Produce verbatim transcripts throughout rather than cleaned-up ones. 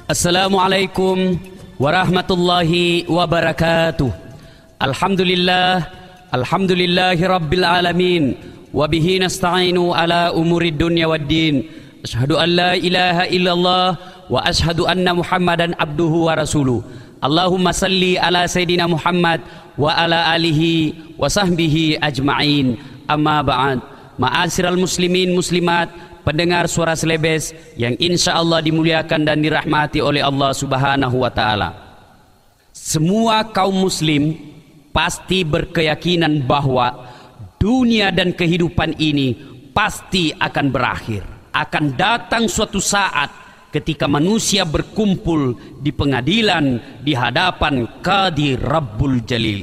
Assalamualaikum warahmatullahi wabarakatuh. Alhamdulillah, alhamdulillahi rabbil alamin. Wabihi nasta'inu ala umurid dunya waddin. Ashhadu an la ilaha illallah wa ashhadu anna Muhammadan abduhu wa rasuluh. Allahumma salli ala Sayyidina Muhammad wa ala alihi wa sahbihi ajma'in. Amma ba'd. Ma'asyiral muslimin muslimat, pendengar suara Selebes yang insya Allah dimuliakan dan dirahmati oleh Allah Subhanahu wa Ta'ala. Semua kaum muslim pasti berkeyakinan bahwa dunia dan kehidupan ini pasti akan berakhir. Akan datang suatu saat ketika manusia berkumpul di pengadilan di hadapan Qadi Rabbul Jalil.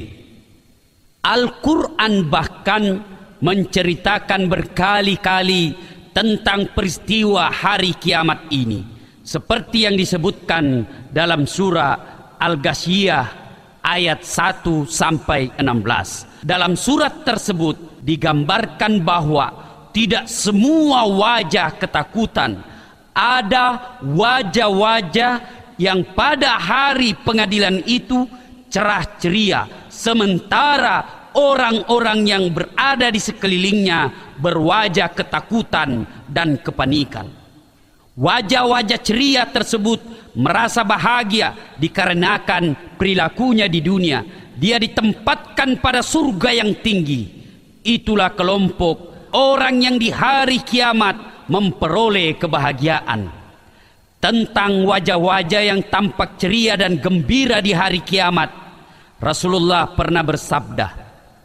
Al-Quran bahkan menceritakan berkali-kali tentang peristiwa hari kiamat ini, seperti yang disebutkan dalam surah Al-Ghasyiyah ayat satu sampai enam belas. Dalam surat tersebut digambarkan bahwa tidak semua wajah ketakutan, ada wajah-wajah yang pada hari pengadilan itu cerah ceria, sementara orang-orang yang berada di sekelilingnya berwajah ketakutan dan kepanikan. Wajah-wajah ceria tersebut merasa bahagia dikarenakan perilakunya di dunia. Dia ditempatkan pada surga yang tinggi. Itulah kelompok orang yang di hari kiamat memperoleh kebahagiaan. Tentang wajah-wajah yang tampak ceria dan gembira di hari kiamat, Rasulullah pernah bersabda,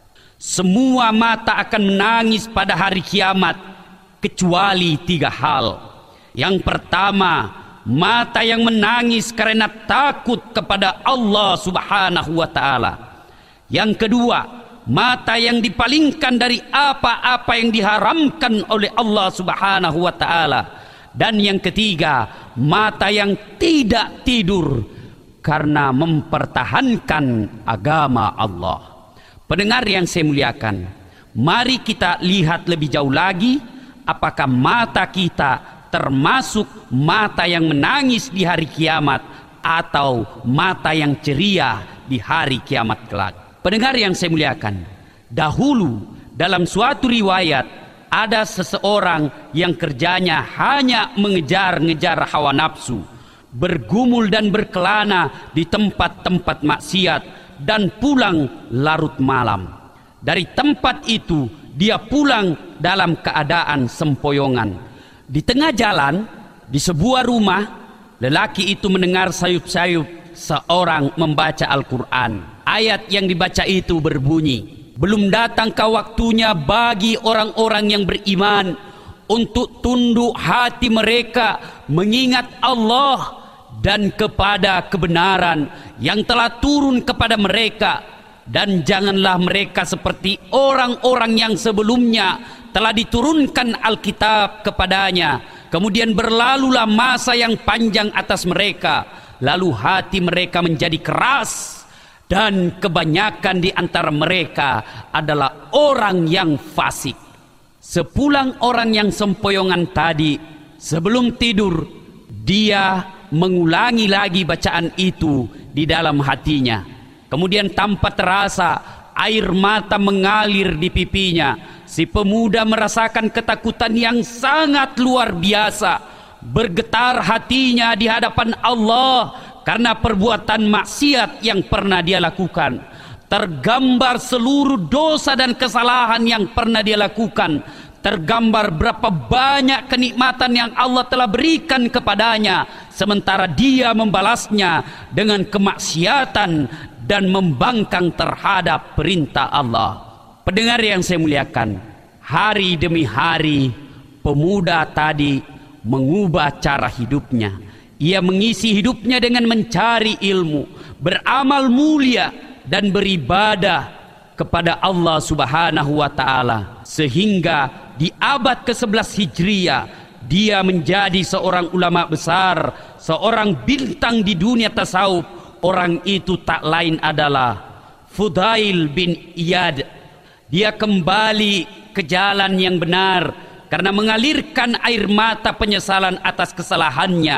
semua mata akan menangis pada hari kiamat kecuali tiga hal. Yang pertama, mata yang menangis karena takut kepada Allah Subhanahu wa Ta'ala. Yang kedua, mata yang dipalingkan dari apa-apa yang diharamkan oleh Allah Subhanahu wa Ta'ala. Dan yang ketiga, mata yang tidak tidur karena mempertahankan agama Allah. Pendengar yang saya muliakan, mari kita lihat lebih jauh lagi, apakah mata kita termasuk mata yang menangis di hari kiamat atau mata yang ceria di hari kiamat kelak. Pendengar yang saya muliakan, dahulu dalam suatu riwayat ada seseorang yang kerjanya hanya mengejar-ngejar hawa nafsu, bergumul dan berkelana di tempat-tempat maksiat, dan pulang larut malam. Dari tempat itu dia pulang dalam keadaan sempoyongan. Di tengah jalan, di sebuah rumah, lelaki itu mendengar sayup-sayup seorang membaca Al-Quran. Ayat yang dibaca itu berbunyi, belum datangkah waktunya bagi orang-orang yang beriman untuk tunduk hati mereka mengingat Allah dan kepada kebenaran yang telah turun kepada mereka, dan janganlah mereka seperti orang-orang yang sebelumnya telah diturunkan Alkitab kepadanya, kemudian berlalulah masa yang panjang atas mereka, lalu hati mereka menjadi keras, dan kebanyakan di antara mereka adalah orang yang fasik. Sepulang orang yang sempoyongan tadi, sebelum tidur dia mengulangi lagi bacaan itu di dalam hatinya. Kemudian tanpa terasa air mata mengalir di pipinya. Si pemuda merasakan ketakutan yang sangat luar biasa. Bergetar hatinya di hadapan Allah karena perbuatan maksiat yang pernah dia lakukan. Tergambar seluruh dosa dan kesalahan yang pernah dia lakukan. Tergambar berapa banyak kenikmatan yang Allah telah berikan kepadanya, sementara dia membalasnya dengan kemaksiatan dan membangkang terhadap perintah Allah. Pendengar yang saya muliakan, hari demi hari pemuda tadi mengubah cara hidupnya. Ia mengisi hidupnya dengan mencari ilmu, beramal mulia, dan beribadah kepada Allah Subhanahu wa Ta'ala, sehingga di abad ke sebelas Hijriah dia menjadi seorang ulama besar, seorang bintang di dunia tasawuf. Orang itu tak lain adalah Fudail bin Iyad. Dia kembali ke jalan yang benar karena mengalirkan air mata penyesalan atas kesalahannya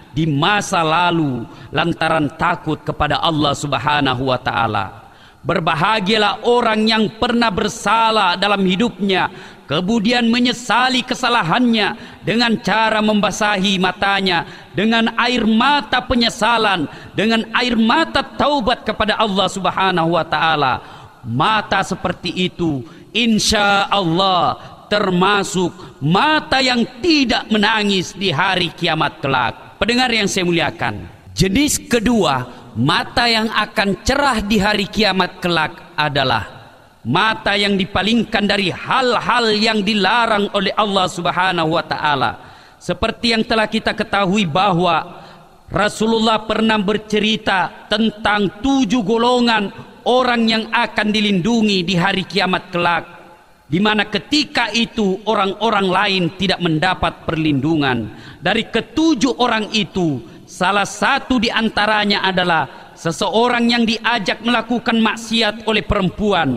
di masa lalu lantaran takut kepada Allah Subhanahu wa taala. Berbahagialah orang yang pernah bersalah dalam hidupnya, kemudian menyesali kesalahannya dengan cara membasahi matanya dengan air mata penyesalan, dengan air mata taubat kepada Allah Subhanahu wa taala. Mata seperti itu insya Allah termasuk mata yang tidak menangis di hari kiamat kelak. Pendengar yang saya muliakan, jenis kedua mata yang akan cerah di hari kiamat kelak adalah mata yang dipalingkan dari hal-hal yang dilarang oleh Allah Subhanahu wa taala. Seperti yang telah kita ketahui bahwa Rasulullah pernah bercerita tentang tujuh golongan orang yang akan dilindungi di hari kiamat kelak, di mana ketika itu orang-orang lain tidak mendapat perlindungan. Dari ketujuh orang itu, salah satu di antaranya adalah seseorang yang diajak melakukan maksiat oleh perempuan,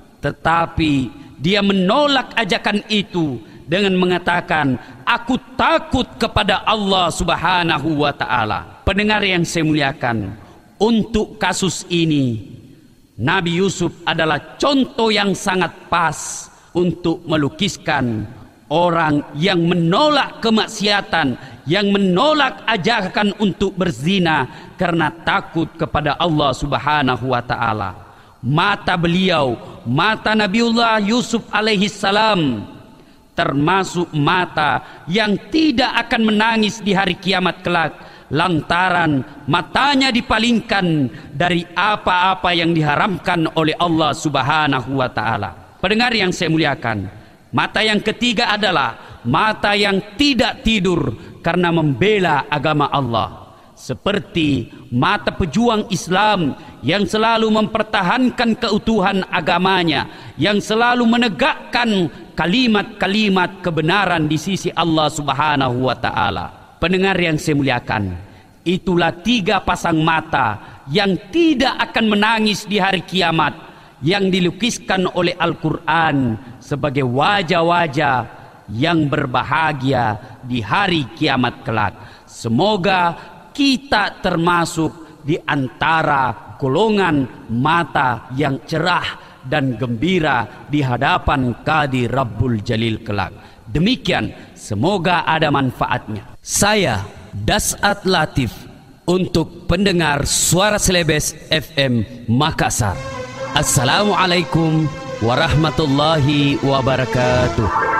tetapi dia menolak ajakan itu dengan mengatakan, aku takut kepada Allah Subhanahu wa taala. Pendengar yang saya muliakan, untuk kasus ini Nabi Yusuf adalah contoh yang sangat pas untuk melukiskan orang yang menolak kemaksiatan, yang menolak ajakan untuk berzina karena takut kepada Allah Subhanahu wa taala. Mata beliau, mata Nabiullah Yusuf alaihi salam, termasuk mata yang tidak akan menangis di hari kiamat kelak lantaran matanya dipalingkan dari apa-apa yang diharamkan oleh Allah Subhanahu wa taala. Pendengar yang saya muliakan, mata yang ketiga adalah mata yang tidak tidur karena membela agama Allah. Seperti mata pejuang Islam yang selalu mempertahankan keutuhan agamanya, yang selalu menegakkan kalimat-kalimat kebenaran di sisi Allah Subhanahu wa taala. Pendengar yang saya muliakan, itulah tiga pasang mata yang tidak akan menangis di hari kiamat, yang dilukiskan oleh Al-Quran sebagai wajah-wajah yang berbahagia di hari kiamat kelak. Semoga kita termasuk di antara golongan mata yang cerah dan gembira di hadapan Qadi Rabbul Jalil kelak. Demikian, semoga ada manfaatnya. Saya Das'at Latif untuk pendengar Suara Selebes F M Makassar. Assalamualaikum warahmatullahi wabarakatuh.